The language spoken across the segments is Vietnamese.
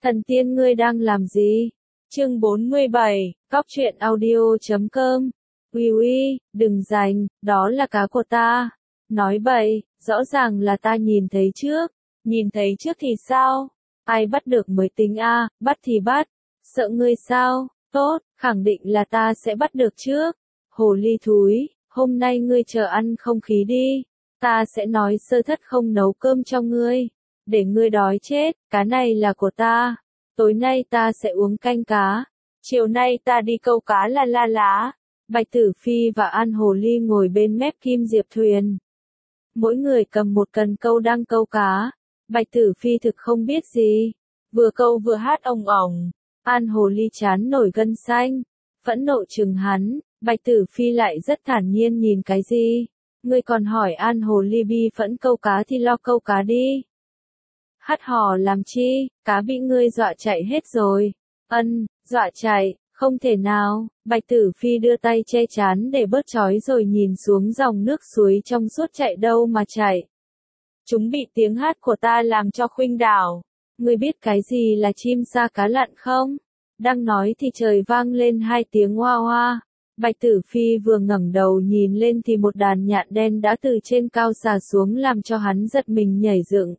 Thần tiên ngươi đang làm gì? Chương 47, Cóc truyện audio.com. Uy uy, đừng giành, đó là cá của ta. Nói bậy, rõ ràng là ta nhìn thấy trước. Nhìn thấy trước thì sao? Ai bắt được mới tính a, bắt thì bắt. Sợ ngươi sao? Tốt, khẳng định là ta sẽ bắt được trước. Hồ ly thúi, hôm nay ngươi chờ ăn không khí đi. Ta sẽ nói Sơ Thất không nấu cơm cho ngươi. Để ngươi đói chết, cá này là của ta. Tối nay ta sẽ uống canh cá. Chiều nay ta đi câu cá là la lá. Bạch Tử Phi và An Hồ Ly ngồi bên mép kim diệp thuyền. Mỗi người cầm một cần câu đang câu cá. Bạch Tử Phi thực không biết gì. Vừa câu vừa hát ồng ồng. An Hồ Ly chán nổi gân xanh. Phẫn nộ chừng hắn. Bạch Tử Phi lại rất thản nhiên nhìn cái gì. Ngươi còn hỏi An Hồ Ly bi phẫn câu cá thì lo câu cá đi. Hắt hò làm chi, cá bị ngươi dọa chạy hết rồi. Dọa chạy, không thể nào. Bạch Tử Phi đưa tay che chán để bớt chói rồi nhìn xuống dòng nước suối trong suốt chạy đâu mà chạy. Chúng bị tiếng hát của ta làm cho khuynh đảo. Ngươi biết cái gì là chim sa cá lặn không? Đang nói thì trời vang lên hai tiếng hoa hoa. Bạch Tử Phi vừa ngẩng đầu nhìn lên thì một đàn nhạn đen đã từ trên cao xà xuống làm cho hắn giật mình nhảy dựng.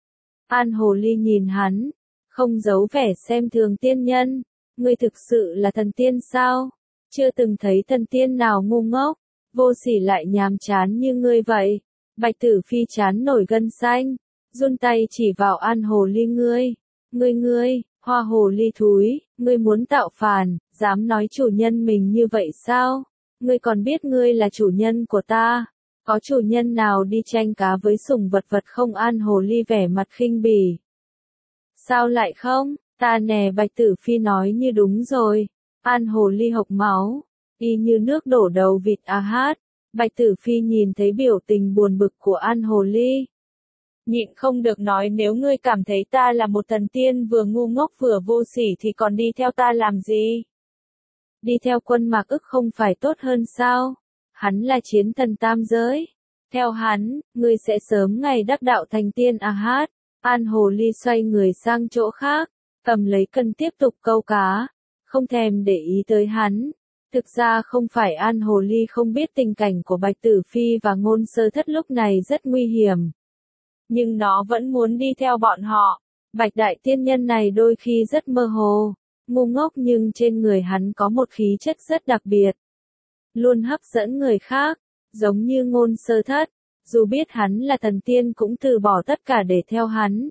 An Hồ Ly nhìn hắn, không giấu vẻ xem thường tiên nhân. Ngươi thực sự là thần tiên sao? Chưa từng thấy thần tiên nào ngu ngốc, vô sỉ lại nhàm chán như ngươi vậy. Bạch Tử Phi chán nổi gân xanh, run tay chỉ vào An Hồ Ly ngươi. Ngươi, hoa hồ ly thúi, ngươi muốn tạo phản, dám nói chủ nhân mình như vậy sao? Ngươi còn biết ngươi là chủ nhân của ta. Có chủ nhân nào đi tranh cá với sủng vật vật không? An Hồ Ly vẻ mặt khinh bỉ. Sao lại không? Ta nè, Bạch Tử Phi nói như đúng rồi. An Hồ Ly hộc máu, y như nước đổ đầu vịt hát. Bạch Tử Phi nhìn thấy biểu tình buồn bực của An Hồ Ly. Nhịn không được nói, nếu ngươi cảm thấy ta là một thần tiên vừa ngu ngốc vừa vô sỉ thì còn đi theo ta làm gì? Đi theo Quân Mạc Ức không phải tốt hơn sao? Hắn là chiến thần tam giới. Theo hắn, ngươi sẽ sớm ngày đắc đạo thành tiên hát. An Hồ Ly xoay người sang chỗ khác, cầm lấy cân tiếp tục câu cá, không thèm để ý tới hắn. Thực ra không phải An Hồ Ly không biết tình cảnh của Bạch Tử Phi và Ngôn Sơ Thất lúc này rất nguy hiểm. Nhưng nó vẫn muốn đi theo bọn họ. Bạch Đại Tiên Nhân này đôi khi rất mơ hồ, ngu ngốc, nhưng trên người hắn có một khí chất rất đặc biệt. Luôn hấp dẫn người khác, giống như Ngôn Sơ Thất, dù biết hắn là thần tiên cũng từ bỏ tất cả để theo hắn.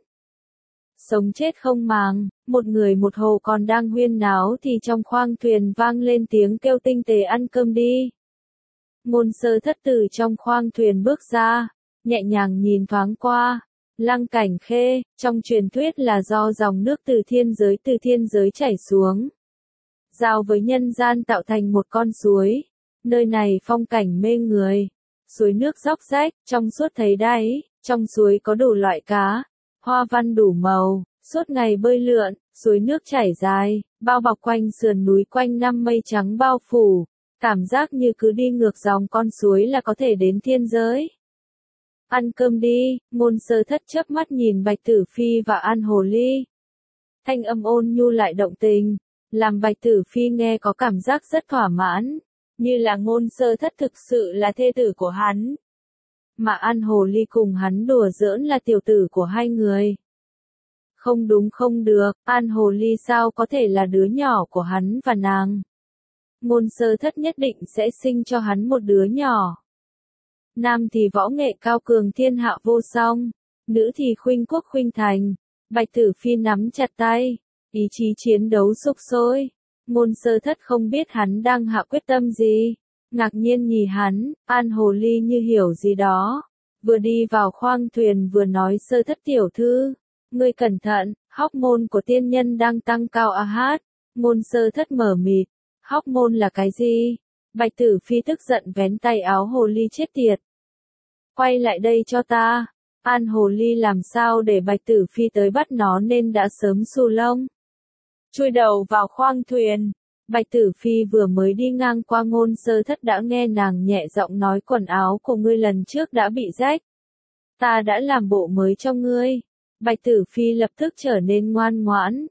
Sống chết không màng, một người một hồ còn đang huyên náo thì trong khoang thuyền vang lên tiếng kêu tinh tế: ăn cơm đi. Ngôn Sơ Thất từ trong khoang thuyền bước ra, nhẹ nhàng nhìn thoáng qua. Lăng Cảnh Khê, trong truyền thuyết là do dòng nước từ thiên giới chảy xuống, giao với nhân gian tạo thành một con suối. Nơi này phong cảnh mê người, suối nước róc rách, trong suốt thấy đáy, trong suối có đủ loại cá, hoa văn đủ màu, suốt ngày bơi lượn, suối nước chảy dài, bao bọc quanh sườn núi, quanh năm mây trắng bao phủ, cảm giác như cứ đi ngược dòng con suối là có thể đến thiên giới. Ăn cơm đi. Ngôn Sơ Thất chớp mắt nhìn Bạch Tử Phi và An Hồ Ly. Thanh âm ôn nhu lại động tình, làm Bạch Tử Phi nghe có cảm giác rất thỏa mãn, như là Ngôn Sơ Thất thực sự là thê tử của hắn, mà An Hồ Ly cùng hắn đùa giỡn là tiểu tử của hai người. Không đúng, không được, An Hồ Ly sao có thể là đứa nhỏ của hắn và nàng? Ngôn Sơ Thất nhất định sẽ sinh cho hắn một đứa nhỏ. Nam thì võ nghệ cao cường thiên hạ vô song, nữ thì khuynh quốc khuynh thành. Bạch Tử Phi nắm chặt tay, ý chí chiến đấu sục sôi. Ngôn Sơ Thất không biết hắn đang hạ quyết tâm gì, ngạc nhiên nhìn hắn. An Hồ Ly như hiểu gì đó, vừa đi vào khoang thuyền vừa nói: Sơ Thất tiểu thư, ngươi cẩn thận, hóc môn của tiên nhân đang tăng cao hát. Ngôn Sơ Thất mở mịt, hóc môn là cái gì? Bạch Tử Phi tức giận vén tay áo Hồ Ly: chết tiệt, quay lại đây cho ta. An Hồ Ly làm sao để Bạch Tử Phi tới bắt nó nên đã sớm xù lông, chui đầu vào khoang thuyền. Bạch Tử Phi vừa mới đi ngang qua Ngôn Sơ Thất đã nghe nàng nhẹ giọng nói: quần áo của ngươi lần trước đã bị rách, ta đã làm bộ mới cho ngươi. Bạch Tử Phi lập tức trở nên ngoan ngoãn,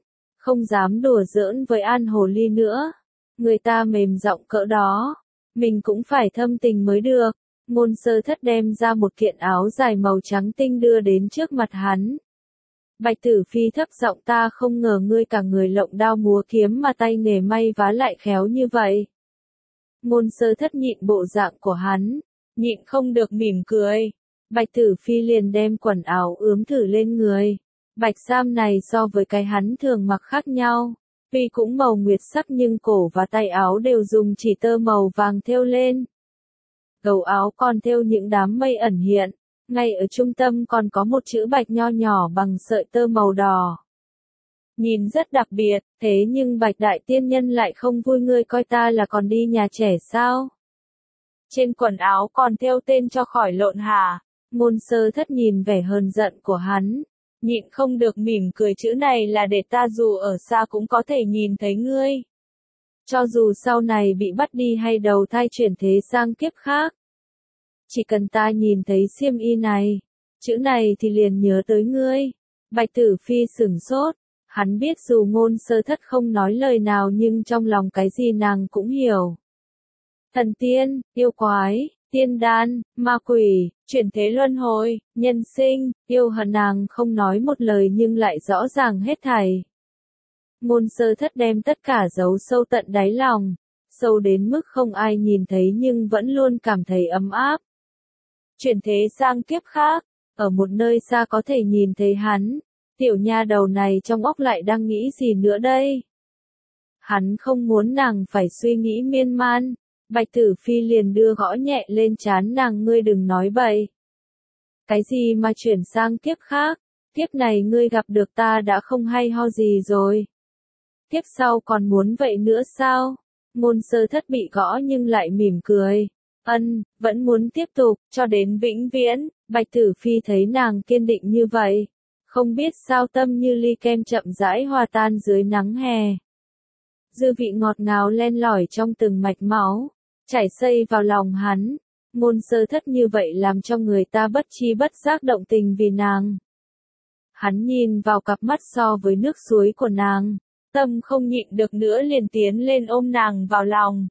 không dám đùa giỡn với An Hồ Ly nữa. Người ta mềm giọng cỡ đó, mình cũng phải thâm tình mới được. Ngôn Sơ Thất đem ra một kiện áo dài màu trắng tinh đưa đến trước mặt hắn. Bạch Tử Phi thấp giọng, ta không ngờ ngươi cả người lộng đao múa kiếm mà tay nghề may vá lại khéo như vậy. Ngôn Sơ Thất nhịn bộ dạng của hắn, nhịn không được mỉm cười. Bạch Tử Phi liền đem quần áo ướm thử lên người. Bạch sam này so với cái hắn thường mặc khác nhau. Tuy cũng màu nguyệt sắc nhưng cổ và tay áo đều dùng chỉ tơ màu vàng thêu lên. Gấu áo còn thêu những đám mây ẩn hiện. Ngay ở trung tâm còn có một chữ bạch nho nhỏ bằng sợi tơ màu đỏ. Nhìn rất đặc biệt, thế nhưng Bạch Đại Tiên Nhân lại không vui, ngươi coi ta là còn đi nhà trẻ sao? Trên quần áo còn thêu tên cho khỏi lộn hả? Ngôn Sơ Thất nhìn vẻ hờn giận của hắn, nhịn không được mỉm cười, chữ này là để ta dù ở xa cũng có thể nhìn thấy ngươi. Cho dù sau này bị bắt đi hay đầu thai chuyển thế sang kiếp khác. Chỉ cần ta nhìn thấy xiêm y này, chữ này thì liền nhớ tới ngươi. Bạch Tử Phi sửng sốt, hắn biết dù Ngôn Sơ Thất không nói lời nào nhưng trong lòng cái gì nàng cũng hiểu. Thần tiên, yêu quái, tiên đan, ma quỷ, chuyển thế luân hồi, nhân sinh, yêu hận, nàng không nói một lời nhưng lại rõ ràng hết thảy. Ngôn Sơ Thất đem tất cả giấu sâu tận đáy lòng, sâu đến mức không ai nhìn thấy nhưng vẫn luôn cảm thấy ấm áp. Chuyển thế sang kiếp khác, ở một nơi xa có thể nhìn thấy hắn, tiểu nha đầu này trong óc lại đang nghĩ gì nữa đây? Hắn không muốn nàng phải suy nghĩ miên man, Bạch Tử Phi liền đưa gõ nhẹ lên trán nàng, ngươi đừng nói bậy. Cái gì mà chuyển sang kiếp khác, kiếp này ngươi gặp được ta đã không hay ho gì rồi. Kiếp sau còn muốn vậy nữa sao? Ngôn Sơ Thất bị gõ nhưng lại mỉm cười. Vẫn muốn tiếp tục, cho đến vĩnh viễn. Bạch Tử Phi thấy nàng kiên định như vậy, không biết sao tâm như ly kem chậm rãi hòa tan dưới nắng hè. Dư vị ngọt ngào len lỏi trong từng mạch máu, chảy xây vào lòng hắn. Ngôn Sơ Thất như vậy làm cho người ta bất chi bất giác động tình vì nàng. Hắn nhìn vào cặp mắt so với nước suối của nàng, tâm không nhịn được nữa liền tiến lên ôm nàng vào lòng.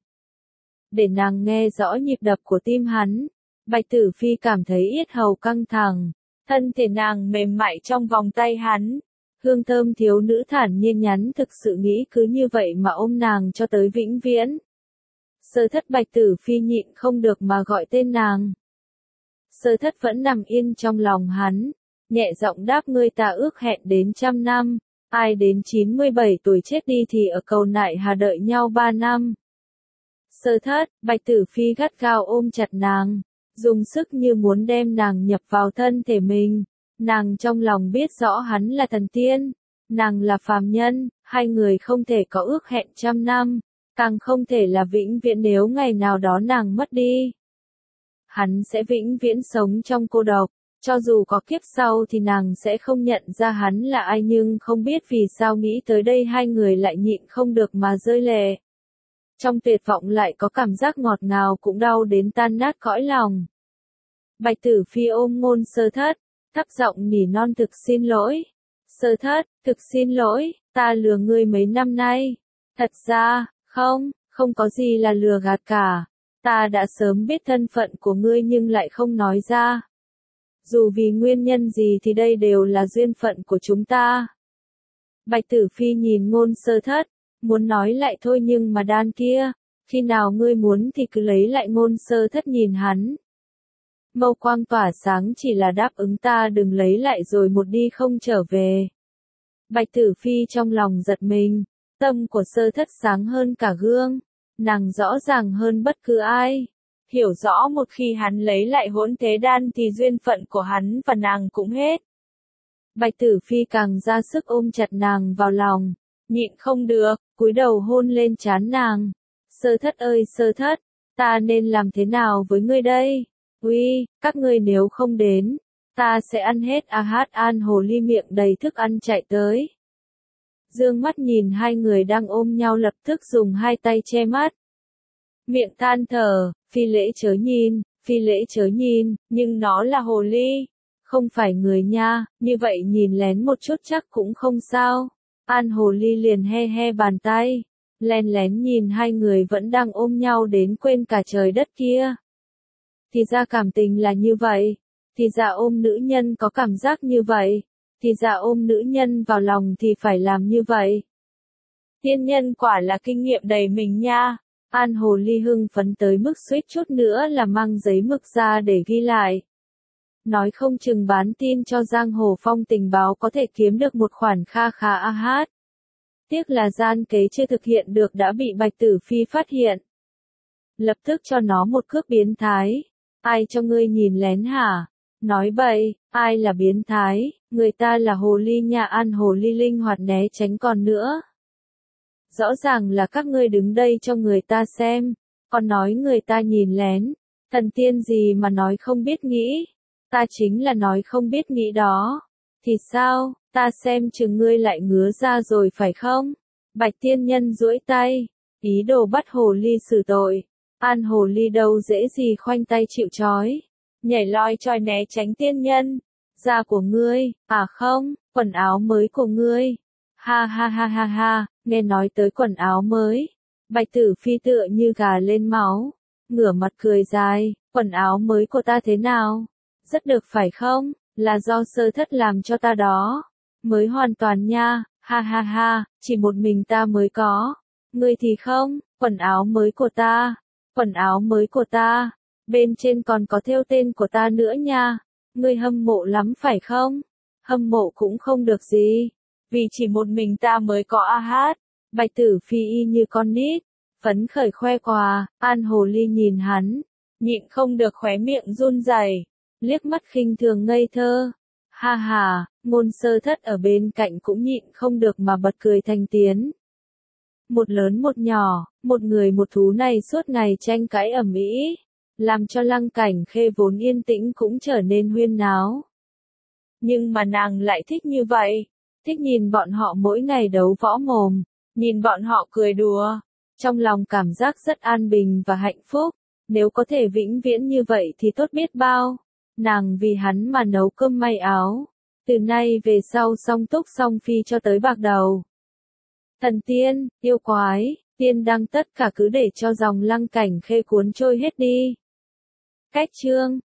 Để nàng nghe rõ nhịp đập của tim hắn, Bạch Tử Phi cảm thấy yết hầu căng thẳng, thân thể nàng mềm mại trong vòng tay hắn. Hương thơm thiếu nữ thản nhiên nhắn, thực sự nghĩ cứ như vậy mà ôm nàng cho tới vĩnh viễn. Sơ Thất, Bạch Tử Phi nhịn không được mà gọi tên nàng. Sơ Thất vẫn nằm yên trong lòng hắn, nhẹ giọng đáp, ngươi ta ước hẹn đến 100 năm, ai đến 97 tuổi chết đi thì ở cầu Nại Hà đợi nhau 3 năm. Sơ Thất, Bạch Tử Phi gắt gao ôm chặt nàng, dùng sức như muốn đem nàng nhập vào thân thể mình. Nàng trong lòng biết rõ hắn là thần tiên, nàng là phàm nhân, hai người không thể có ước hẹn 100 năm, càng không thể là vĩnh viễn nếu ngày nào đó nàng mất đi. Hắn sẽ vĩnh viễn sống trong cô độc, cho dù có kiếp sau thì nàng sẽ không nhận ra hắn là ai, nhưng không biết vì sao nghĩ tới đây hai người lại nhịn không được mà rơi lệ. Trong tuyệt vọng lại có cảm giác ngọt ngào cũng đau đến tan nát cõi lòng. Bạch Tử Phi ôm Ngôn Sơ Thất, thấp giọng nỉ non, thực xin lỗi. Sơ Thất, thực xin lỗi, ta lừa ngươi mấy năm nay. Thật ra, không có gì là lừa gạt cả. Ta đã sớm biết thân phận của ngươi nhưng lại không nói ra. Dù vì nguyên nhân gì thì đây đều là duyên phận của chúng ta. Bạch Tử Phi nhìn Ngôn Sơ Thất, muốn nói lại thôi nhưng mà đan kia, khi nào ngươi muốn thì cứ lấy lại. Ngôn Sơ Thất nhìn hắn. Mâu quang tỏa sáng, chỉ là đáp ứng ta đừng lấy lại rồi một đi không trở về. Bạch Tử Phi trong lòng giật mình, tâm của Sơ Thất sáng hơn cả gương, nàng rõ ràng hơn bất cứ ai. Hiểu rõ một khi hắn lấy lại hỗn thế đan thì duyên phận của hắn và nàng cũng hết. Bạch Tử Phi càng ra sức ôm chặt nàng vào lòng, nhịn không được, cúi đầu hôn lên trán nàng. Sơ Thất ơi Sơ Thất, ta nên làm thế nào với ngươi đây? Uy, các ngươi nếu không đến, ta sẽ ăn hết. An Hồ Ly miệng đầy thức ăn chạy tới. Dương mắt nhìn hai người đang ôm nhau lập tức dùng hai tay che mắt. Miệng than thở, Phi lễ chớ nhìn, nhưng nó là hồ ly, không phải người nha, như vậy nhìn lén một chút chắc cũng không sao. An Hồ Ly liền he he bàn tay, len lén nhìn hai người vẫn đang ôm nhau đến quên cả trời đất kia. Thì ra cảm tình là như vậy, thì ra ôm nữ nhân có cảm giác như vậy, thì ra ôm nữ nhân vào lòng thì phải làm như vậy. Tiên nhân quả là kinh nghiệm đầy mình nha. An Hồ Ly hưng phấn tới mức suýt chút nữa là mang giấy mực ra để ghi lại. Nói không chừng bán tin cho Giang Hồ Phong tình báo có thể kiếm được một khoản kha khá a hát. Tiếc là gian kế chưa thực hiện được đã bị Bạch Tử Phi phát hiện. Lập tức cho nó một cước biến thái. Ai cho ngươi nhìn lén hả? Nói bậy, ai là biến thái, người ta là hồ ly nhà. An Hồ Ly linh hoạt né tránh còn nữa. Rõ ràng là các ngươi đứng đây cho người ta xem, còn nói người ta nhìn lén. Thần tiên gì mà nói không biết nghĩ, ta chính là nói không biết nghĩ đó. Thì sao, ta xem chừng ngươi lại ngứa ra rồi phải không? Bạch tiên nhân duỗi tay, ý đồ bắt Hồ Ly xử tội. An Hồ Ly đâu dễ gì khoanh tay chịu trói, nhảy loi choi né tránh tiên nhân. Da của ngươi, à không, quần áo mới của ngươi. Ha ha ha ha ha, nghe nói tới quần áo mới. Bạch Tử Phi tựa như gà lên máu, ngửa mặt cười dài, quần áo mới của ta thế nào? Rất được phải không? Là do Sơ Thất làm cho ta đó. Mới hoàn toàn nha, ha ha ha, chỉ một mình ta mới có. Ngươi thì không, quần áo mới của ta. Quần áo mới của ta, bên trên còn có thêu tên của ta nữa nha. Ngươi hâm mộ lắm phải không? Hâm mộ cũng không được gì, vì chỉ một mình ta mới có a hát. Bạch Tử Phi y như con nít, phấn khởi khoe quà. An Hồ Ly nhìn hắn, nhịn không được khóe miệng run rẩy, liếc mắt khinh thường ngây thơ. Ha ha, Ngôn Sơ Thất ở bên cạnh cũng nhịn không được mà bật cười thành tiếng. Một lớn một nhỏ, một người một thú này suốt ngày tranh cãi ầm ĩ, làm cho Lăng Cảnh Khê vốn yên tĩnh cũng trở nên huyên náo. Nhưng mà nàng lại thích như vậy, thích nhìn bọn họ mỗi ngày đấu võ mồm, nhìn bọn họ cười đùa, trong lòng cảm giác rất an bình và hạnh phúc. Nếu có thể vĩnh viễn như vậy thì tốt biết bao. Nàng vì hắn mà nấu cơm may áo, từ nay về sau song túc song phi cho tới bạc đầu. Thần tiên, yêu quái, tiên đăng tất cả cứ để cho dòng Lăng Cảnh Khê cuốn trôi hết đi. Cách chương